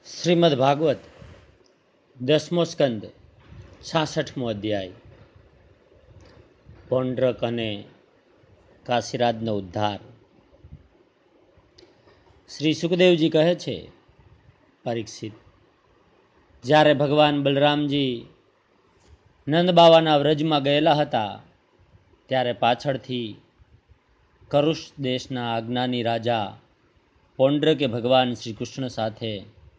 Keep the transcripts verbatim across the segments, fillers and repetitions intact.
શ્રીમદ ભાગવત દસમો સ્કંદ છાસઠમો અધ્યાય. પૌંડ્રક અને કાશીરાજનો ઉદ્ધાર. શ્રી સુખદેવજી કહે છે, પરીક્ષિત, જ્યારે ભગવાન બલરામજી નંદબાવાના વ્રજમાં ગયેલા હતા ત્યારે પાછળથી કરુષ દેશના અજ્ઞાની રાજા પૌંડ્રકે ભગવાન શ્રી કૃષ્ણ સાથે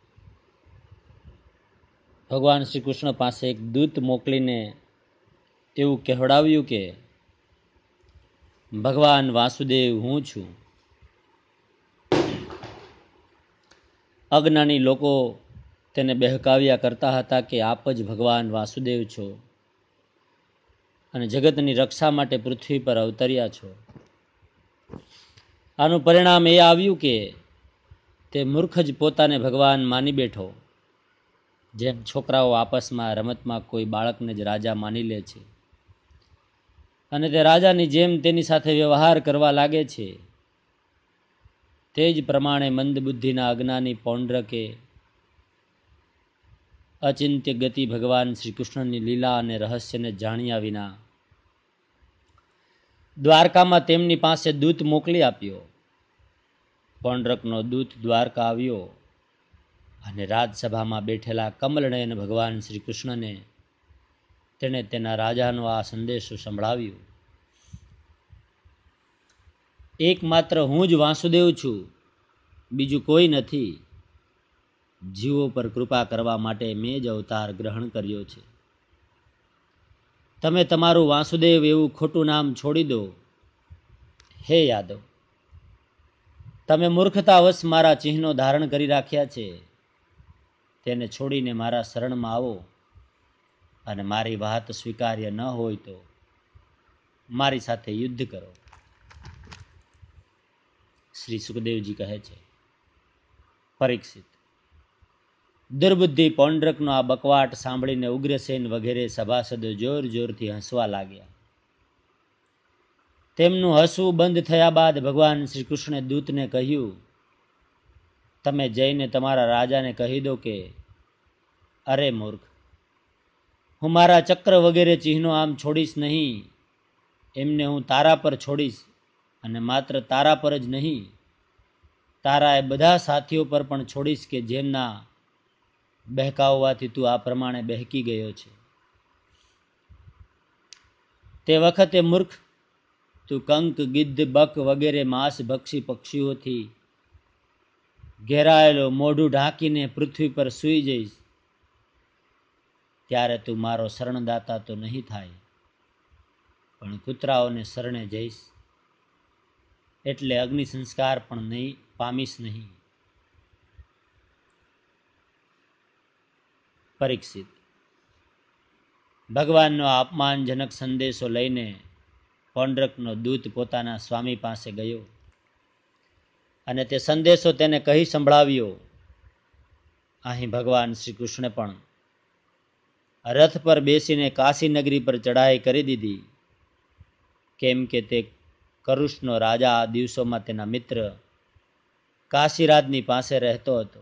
ભગવાન શ્રી કૃષ્ણ પાસે એક દૂત મોકલીને એવું કહેવડાવ્યું કે ભગવાન વાસુદેવ હું છું. અજ્ઞાની લોકો તેને બહેકાવ્યા કરતા હતા કે આપ જ ભગવાન વાસુદેવ છો અને જગતની રક્ષા માટે પૃથ્વી પર અવતર્યા છો. આનું પરિણામ એ આવ્યું કે તે મૂર્ખ જ પોતાને ભગવાન માની બેઠો, જેમ છોકરાઓ આપસમાં રમતમાં કોઈ બાળકને જ રાજા માની લે છે અને તે રાજાની જેમ તેની સાથે વ્યવહાર કરવા લાગે છે. તે જ પ્રમાણે મંદબુદ્ધિના અજ્ઞાની પૌંડ્રકે અચિંત્ય ગતિ ભગવાન શ્રી કૃષ્ણની લીલા અને રહસ્યને જાણ્યા વિના દ્વારકામાં તેમની પાસે દૂત મોકલી આપ્યો. પૌંડ્રકનો દૂત દ્વારકા આવ્યો અને રાજસભામાં બેઠેલા કમલનયન ભગવાન શ્રી કૃષ્ણને તેણે તેના રાજાનો આ સંદેશો સંભળાવ્યો. એકમાત્ર હું જ વાસુદેવ છું, બીજું કોઈ નથી. જીવો પર કૃપા કરવા માટે મેં જ અવતાર ગ્રહણ કર્યો છે. તમે તમારું વાસુદેવ એવું ખોટું નામ છોડી દો. હે યાદવ, તમે મૂર્ખતાવશ મારા ચિહ્નો ધારણ કરી રાખ્યા છે, તેને છોડીને મારા શરણમાં આવો અને મારી વાત સ્વીકાર્ય ન હોય તો મારી સાથે યુદ્ધ કરો. શ્રી સુખદેવજી કહે છે, પરીક્ષિત, દુર્બુદ્ધિ પૌંડ્રકનો આ બકવાટ સાંભળીને ઉગ્રસેન વગેરે સભાસદો જોર જોરથી હસવા લાગ્યા. તેમનું હસવું બંધ થયા બાદ ભગવાન શ્રી કૃષ્ણે દૂતને કહ્યું, તમે જઈને તમારા રાજાને કહી દો કે અરે મૂર્ખ, હું મારા ચક્ર વગેરે ચિહ્નો આમ છોડીશ નહીં. એમને હું તારા પર છોડીશ અને માત્ર તારા પર જ નહીં, તારા એ બધા સાથીઓ પર પણ છોડીશ કે જેમના બહેકાવવાથી તું આ પ્રમાણે બહેકી ગયો છે. તે વખતે મૂર્ખ, તું કંક, ગિદ્ધ, બક વગેરે માંસ ભક્ષી પક્ષીઓથી ઘેરાયેલો મોઢું ઢાંકીને પૃથ્વી પર સૂઈ જઈશ. ત્યારે તું મારો શરણદાતા તો નહીં થાય, પણ કૂતરાઓને શરણે જઈશ, એટલે અગ્નિ સંસ્કાર પણ નહીં પામીશ નહીં. પરીક્ષિત, ભગવાનનો અપમાનજનક સંદેશો લઈને પૌંડ્રકનો દૂત પોતાના સ્વામી પાસે ગયો અને તે સંદેશો તેને કહી સંભળાવ્યો. અહીં ભગવાન શ્રી કૃષ્ણે પણ રથ પર બેસીને કાશી નગરી પર ચઢાઈ કરી દીધી, કેમ કે તે કરુષનો રાજા આ દિવસોમાં તેના મિત્ર કાશીરાજની પાસે રહેતો હતો.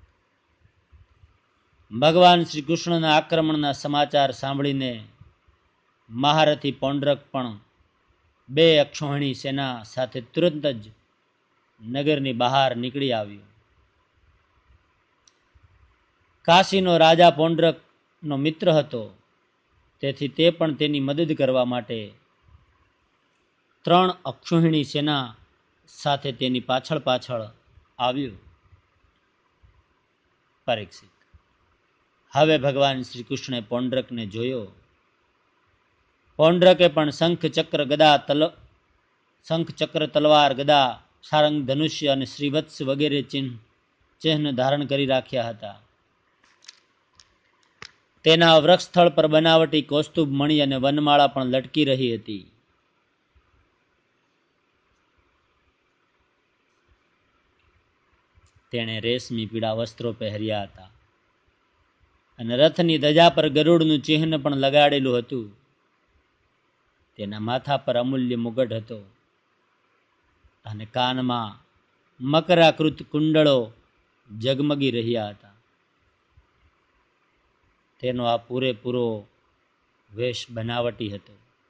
ભગવાન શ્રી કૃષ્ણના આક્રમણના સમાચાર સાંભળીને મહારથી પૌંડ્રક પણ બે અક્ષોહિણી સેના સાથે તુરંત જ નગરની બહાર નીકળી આવ્યો. કાશીનો રાજા પૌંડ્રકનો મિત્ર હતો, તેથી તે પણ તેની મદદ કરવા માટે ત્રણ અક્ષોહિણી સેના સાથે તેની પાછળ પાછળ આવ્યો. પરીક્ષિત, હવે ભગવાન શ્રી કૃષ્ણે પૌંડ્રકને જોયો. પૌંડ્રકે પણ શંખ ચક્ર ગદા તલ શંખ ચક્ર તલવાર ગદા સારંગ ધનુષ્ય અને શ્રીવત્સ વગેરે ચિહ્ન ચિહ્ન ધારણ કરી રાખ્યા હતા. તેના વૃક્ષસ્થળ પર બનાવટી કૌસ્તુભ મણિ અને વનમાળા પણ લટકી રહી હતી. તેણે રેશમી પીળા વસ્ત્રો પહેર્યા હતા અને રથની ધજા પર ગરુડનું ચિહ્ન પણ લગાડેલું હતું. તેના માથા પર અમૂલ્ય મુગટ હતો અને કાનમાં મકરાકૃત કુંડળો જગમગી રહ્યા હતા. તેનો આ પૂરેપૂરો વેશ બનાવટી હતો.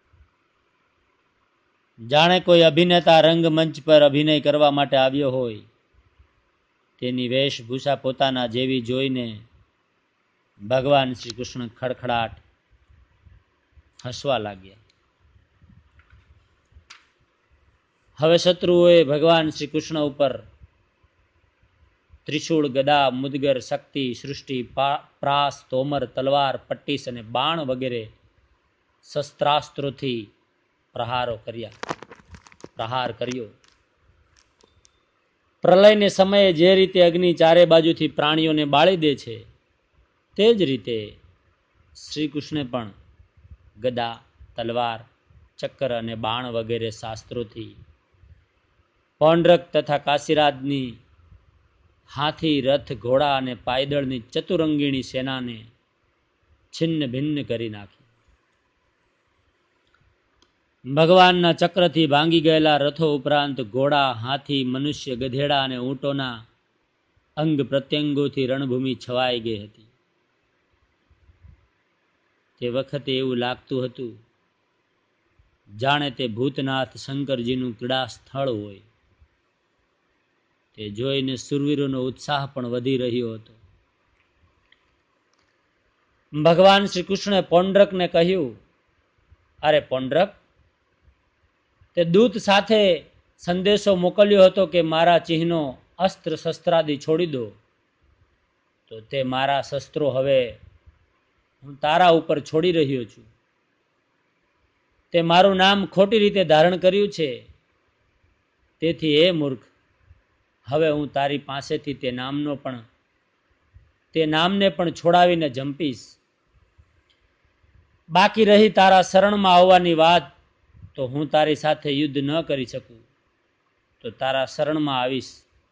જાણે કોઈ અભિનેતા રંગમંચ પર અભિનય કરવા માટે આવ્યો હોય તેની વેશભૂષા પોતાના જેવી જોઈને ભગવાન શ્રી કૃષ્ણ ખડખડાટ હસવા લાગ્યા. હવે શત્રુઓએ ભગવાન શ્રી કૃષ્ણ ઉપર ત્રિશૂળ, ગદા, મુદગર, શક્તિ, સૃષ્ટિ, પ્રાસ, તોમર, તલવાર, પટ્ટીસ અને બાણ વગેરે શસ્ત્રાસ્ત્રોથી પ્રહારો કર્યા પ્રહાર કર્યો. પ્રલયને સમયે જે રીતે અગ્નિ ચારે બાજુથી પ્રાણીઓને બાળી દે છે તે જ રીતે શ્રી કૃષ્ણે પણ ગદા, તલવાર, ચક્ર અને બાણ વગેરે શાસ્ત્રોથી પૌંડ્રક તથા કાશીરાજની હાથી, રથ, ઘોડા અને પાયદળની ચતુરંગીણી સેનાને છિન્ન ભિન્ન કરી નાખી. ભગવાનના ચક્રથી ભાંગી ગયેલા રથો ઉપરાંત ઘોડા, હાથી, મનુષ્ય, ગધેડા અને ઊંટોના અંગ પ્રત્યંગોથી રણભૂમિ છવાઈ ગઈ હતી. તે વખતે એવું લાગતું હતું જાણે તે ભૂતનાથ શંકરજીનું ક્રીડા સ્થળ હોય. તે જોઈને સુરવીરોનો ઉત્સાહ પણ વધી રહ્યો હતો. ભગવાન શ્રી કૃષ્ણે પૌંડ્રકને કહ્યું, અરે પૌંડ્રક, તે દૂત સાથે સંદેશો મોકલ્યો હતો કે મારા ચિહ્નો અસ્ત્ર શસ્ત્રાદિ છોડી દો, તો તે મારા શસ્ત્રો હવે હું તારા ઉપર છોડી રહ્યો છું. તે મારું નામ ખોટી રીતે ધારણ કર્યું છે, તેથી એ મૂર્ખ, હવે હું તારી પાસેથી તે નામનો પણ તે નામને પણ છોડાવીને જંપીશ. બાકી રહી તારા શરણમાં આવવાની વાત, તો હું તારી સાથે યુદ્ધ ન કરી શકું તો તારા શરણમાં આવીશ.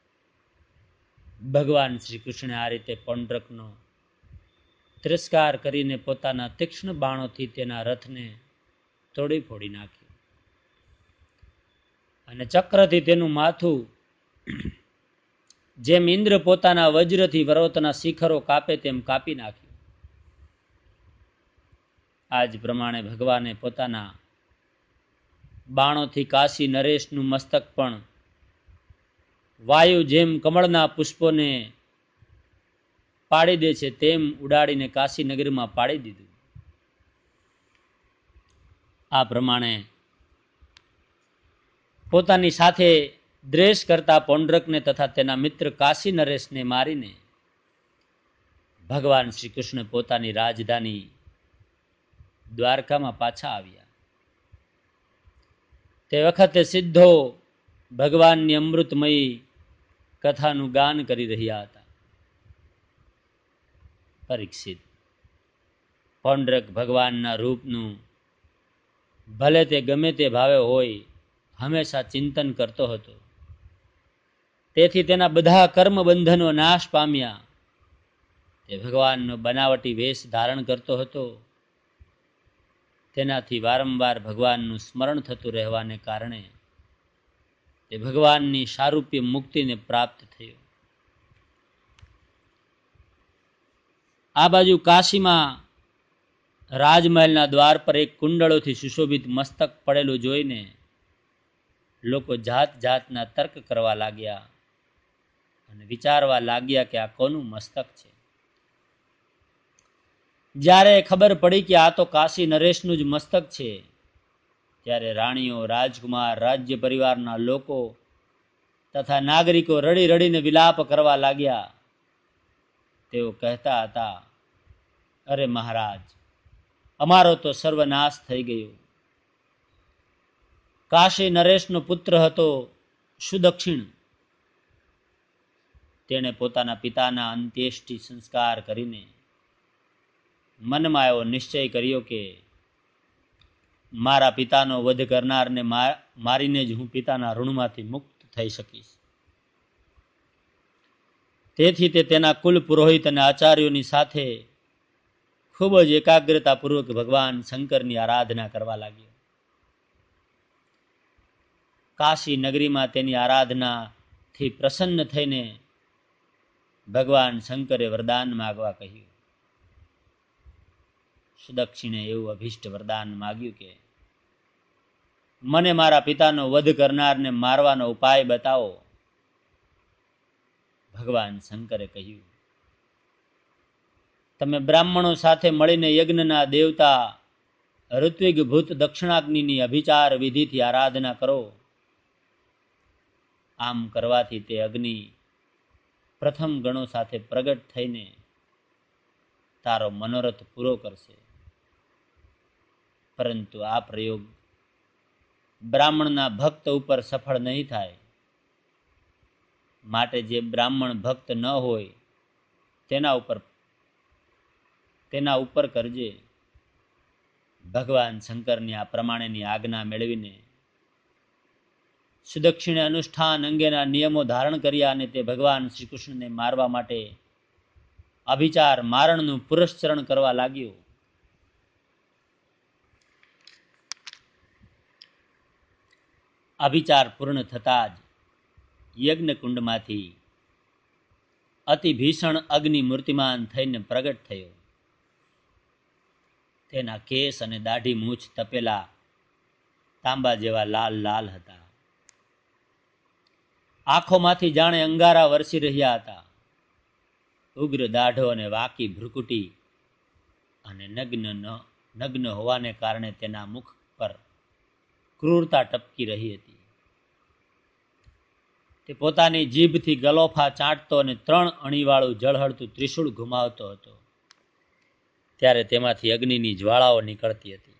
ભગવાન શ્રી કૃષ્ણે આ રીતે પૌંડ્રકનો તિરસ્કાર કરીને પોતાના તીક્ષ્ણ બાણોથી તેના રથને તોડી ફોડી નાખ્યો અને ચક્રથી તેનું માથું જેમ ઇન્દ્ર પોતાના વજ્રથી પર્વતના શિખરો કાપે તેમ કાપી નાખ્યું. આ જ પ્રમાણે ભગવાને પોતાના બાણોથી કાશી નરેશનું મસ્તક પણ વાયુ જેમ કમળના પુષ્પોને પાડી દે છે તેમ ઉડાડીને કાશી નગરીમાં પાડી દીધું. આ પ્રમાણે પોતાની સાથે દ્વેષ કરતા પૌંડ્રકને તથા તેના મિત્ર કાશી નરેશને મારીને ભગવાન શ્રી કૃષ્ણ પોતાની રાજધાની દ્વારકામાં પાછા આવ્યા. તે વખતે સિદ્ધો ભગવાનની અમૃતમયી કથાનું ગાન કરી રહ્યા હતા. પરીક્ષિત, પૌંડ્રક ભગવાનના રૂપનું ભલે તે ગમે તે ભાવે હોય હંમેશા ચિંતન કરતો હતો. તેથી તેના બધા કર્મ બંધનો નાશ પામ્યા. તે ભગવાનનો બનાવટી વેશ ધારણ કરતો હતો. તેનાથી વારંવાર ભગવાનનું સ્મરણ થતું રહેવાને કારણે તે ભગવાનની સારૂપ્ય મુક્તિને પ્રાપ્ત થયો. આ બાજુ કાશીમાં રાજમહેલના દ્વાર પર એક કુંડળોથી સુશોભિત મસ્તક પડેલું જોઈને લોકો જાત જાતના તર્ક કરવા લાગ્યા અને વિચારવા લાગ્યા કે આ કોનું મસ્તક છે. જ્યારે ખબર પડી કે આ તો કાશી નરેશનું જ મસ્તક છે, ત્યારે રાણીઓ, રાજકુમાર, રાજ્ય પરિવારના લોકો તથા નાગરિકો રડી રડીને વિલાપ કરવા લાગ્યા. તેઓ કહેતા હતા, અરે મહારાજ, અમારો તો સર્વનાશ થઈ ગયો. કાશી નરેશનો પુત્ર હતો સુદક્ષિણ. તેણે પોતાના પિતાના અંત્યેષ્ટિ સંસ્કાર કરીને મનમાં એવો નિશ્ચય કર્યો કે મારા પિતાનો વધ કરનારને મારીને જ હું પિતાના ઋણમાંથી મુક્ત થઈ શકીશ. તેથી તે તેના કુલ પુરોહિત અને આચાર્યોની સાથે ખૂબ જ એકાગ્રતાપૂર્વક ભગવાન શંકરની આરાધના કરવા લાગ્યો. કાશી નગરીમાં તેની આરાધનાથી પ્રસન્ન થઈને ભગવાન શંકરે વરદાન માગવા કહ્યું. સુદક્ષિણે એવું અભિષ્ટ વરદાન માગ્યું કે મને મારા પિતાનો વધ કરનારને મારવાનો ઉપાય બતાવો. ભગવાન શંકરે કહ્યું, તમે બ્રાહ્મણો સાથે મળીને યજ્ઞના દેવતા ઋત્વિગ ભૂત દક્ષિણાગ્નિની અભિચાર વિધિથી આરાધના કરો. આમ કરવાથી તે અગ્નિ પ્રથમ ગણો સાથે પ્રગટ થઈને તારો મનોરથ પૂરો કરશે. પરંતુ આ પ્રયોગ બ્રાહ્મણના ભક્ત ઉપર સફળ નહીં થાય. માટે જે બ્રાહ્મણ ભક્ત ન હોય તેના ઉપર તેના ઉપર કરજે. ભગવાન શંકરની આ પ્રમાણેની આજ્ઞા મેળવીને સુદક્ષિણે અનુષ્ઠાન અંગેના નિયમો ધારણ કર્યા અને તે ભગવાન શ્રી કૃષ્ણને મારવા માટે અભિચાર મારણનું પુરસ્ચરણ કરવા લાગ્યો. અભિચાર પૂર્ણ થતા જ યજ્ઞકુંડમાંથી અતિ ભીષણ અગ્નિ મૂર્તિમાન થઈને પ્રગટ થયો. તેના કેસ અને દાઢી મૂછ તપેલા તાંબા જેવા લાલ લાલ હતા. આંખોમાંથી જાણે અંગારા વરસી રહ્યા હતા. ઉગ્ર દાઢો અને વાકી ભ્રુકુટી અને નગ્ન નગ્ન હોવાને કારણે તેના મુખ પર ક્રૂરતા ટપકી રહી હતી. તે પોતાની જીભથી ગલોફા ચાટતો અને ત્રણ અણીવાળું જળહળતું ત્રિશૂળ ઘુમાવતો હતો. ત્યારે તેમાંથી અગ્નિની જ્વાળાઓ નીકળતી હતી.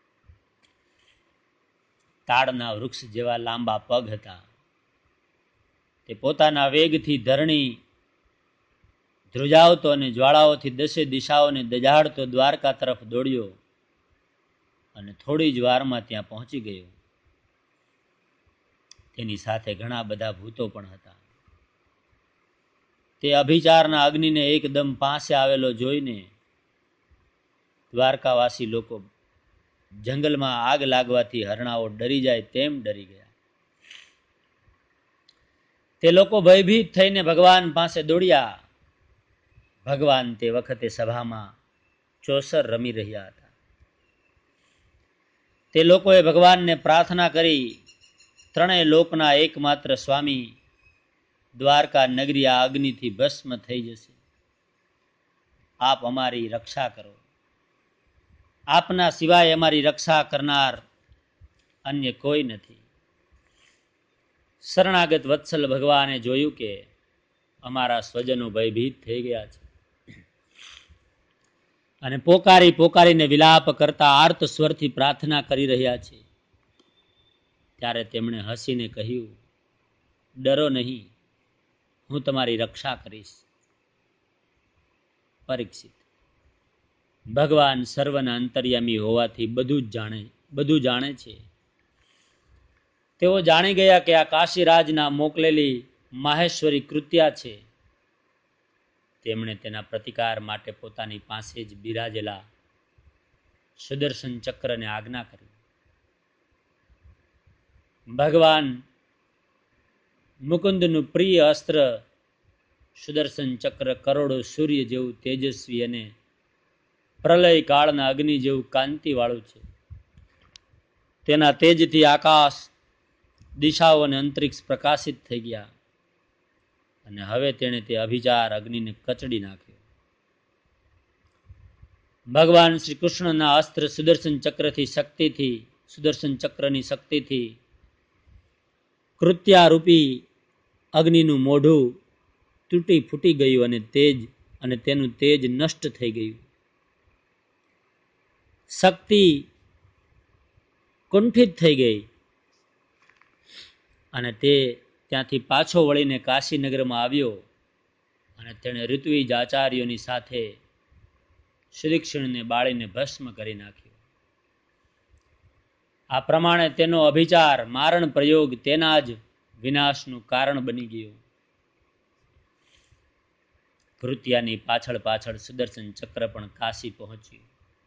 તાડના વૃક્ષ જેવા લાંબા પગ હતા. તે પોતાના વેગથી ધરણી ધ્રુજાવતો અને જ્વાળાઓથી દસે દિશાઓને દજાડતો દ્વારકા તરફ દોડ્યો અને થોડી જ વારમાં ત્યાં પહોંચી ગયો. તેની સાથે ઘણા બધા ભૂતો પણ હતા. તે અભિચારના અગ્નિને એકદમ પાસે આવેલો જોઈને દ્વારકાવાસી લોકો જંગલમાં આગ લાગવાથી હરણાઓ ડરી જાય તેમ ડરી ગયા. તે લોકો ભયભીત થઈને ભગવાન પાસે દોડ્યા. ભગવાન તે વખતે સભામાં ચોસર રમી રહ્યા હતા. તે લોકોએ ભગવાનને પ્રાર્થના કરી, ત્રણેય લોકના એકમાત્ર સ્વામી, દ્વારકા નગરી આ અગ્નિથી ભસ્મ થઈ જશે. આપ અમારી રક્ષા કરો. આપના સિવાય અમારી રક્ષા કરનાર અન્ય કોઈ નથી. શરણાગત વત્સલ ભગવાને જોયું કે અમારા સ્વજનો ભયભીત થઈ ગયા છે અને પોકારી પોકારીને વિલાપ કરતા આર્ત સ્વરથી પ્રાર્થના કરી રહ્યા છે. ત્યારે તેમણે હસીને કહ્યું, ડરો નહીં, હું તમારી રક્ષા કરીશ. પરીક્ષિત, ભગવાન સર્વના અંતર્યામી હોવાથી બધું જ જાણે બધું જાણે છે. તેઓ જાણી ગયા કે આ કાશીરાજના મોકલેલી માહેશ્વરી કૃત્યા છે. તેમણે તેના પ્રતિકાર માટે પોતાની પાસે જ બિરાજેલા સુદર્શન ચક્રને આજ્ઞા કરી. ભગવાન મુકુંદનું પ્રિય અસ્ત્ર સુદર્શન ચક્ર કરોડો સૂર્ય જેવું તેજસ્વી અને પ્રલય કાળના અગ્નિ જેવું કાંતિવાળું છે. તેના તેજથી આકાશ, દિશાઓ અને અંતરિક્ષ પ્રકાશિત થઈ ગયા અને હવે તેણે તે અભિચાર અગ્નિને કચડી નાખ્યો. ભગવાન શ્રી કૃષ્ણના અસ્ત્ર સુદર્શન ચક્રથી શક્તિથી સુદર્શન ચક્રની શક્તિથી કૃત્યારૂપી અગ્નિનું મોઢું તૂટી ફૂટી ગયું અને તેજ અને તેનું તેજ નષ્ટ થઈ ગયું. શક્તિ કુંઠિત થઈ ગઈ અને તે ત્યાંથી પાછો વળીને કાશીનગરમાં આવ્યો અને તેણે ઋત્વિજ આચાર્યોની સાથે સુદક્ષિણને બાળીને ભસ્મ કરી નાખ્યો. આ પ્રમાણે તેનો અભિચાર મારણ પ્રયોગ તેના જ વિનાશનું કારણ બની ગયો. કૃત્યાની પાછળ પાછળ સુદર્શન ચક્ર પણ કાશી પહોંચ્યું.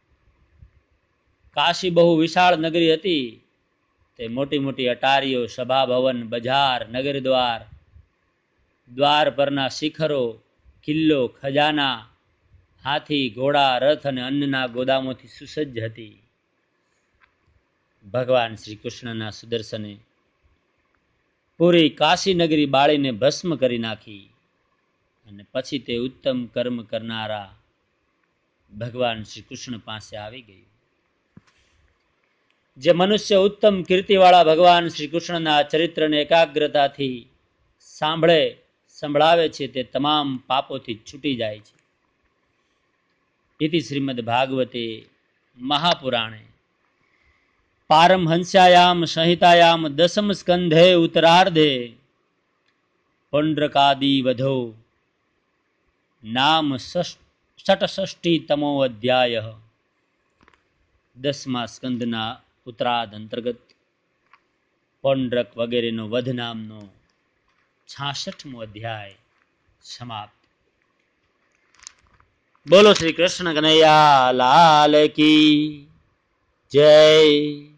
કાશી બહુ વિશાળ નગરી હતી. તે મોટી મોટી અટારીઓ, સભા ભવન, બજાર, નગર દ્વાર, દ્વાર પરના શિખરો, કિલ્લો, ખજાના, હાથી, ઘોડા, રથ અને અન્નના ગોદામોથી સુસજ્જ હતી. ભગવાન શ્રી કૃષ્ણના સુદર્શને પૂરી કાશી નગરી બાળીને ભસ્મ કરી નાખી અને પછી તે ઉત્તમ કર્મ કરનારા ભગવાન શ્રી કૃષ્ણ પાસે આવી ગયું. જે મનુષ્ય ઉત્તમ કીર્તિવાળા ભગવાન શ્રી કૃષ્ણના ચરિત્રને એકાગ્રતાથી સાંભળે સંભળાવે છે તે તમામ પાપોથી છૂટી જાય છે. ઇતિ શ્રીમદ ભાગવતે મહાપુરાણે પારમહંસ્યાયામ સંહિતાયામ દસમ સ્કંધે ઉત્તરાર્ધે પૌંડ્રકાદી વધો નામ ષટષષ્ટિતમો અધ્યાય. દસમા સ્કંદના ઉત્તરાર્ધ અંતર્ગત પૌંડ્રક વગેરેનો વધ નામનો છાસઠમો અધ્યાય સમાપ્ત. બોલો શ્રી કૃષ્ણ કનૈયા લાલ કી જય.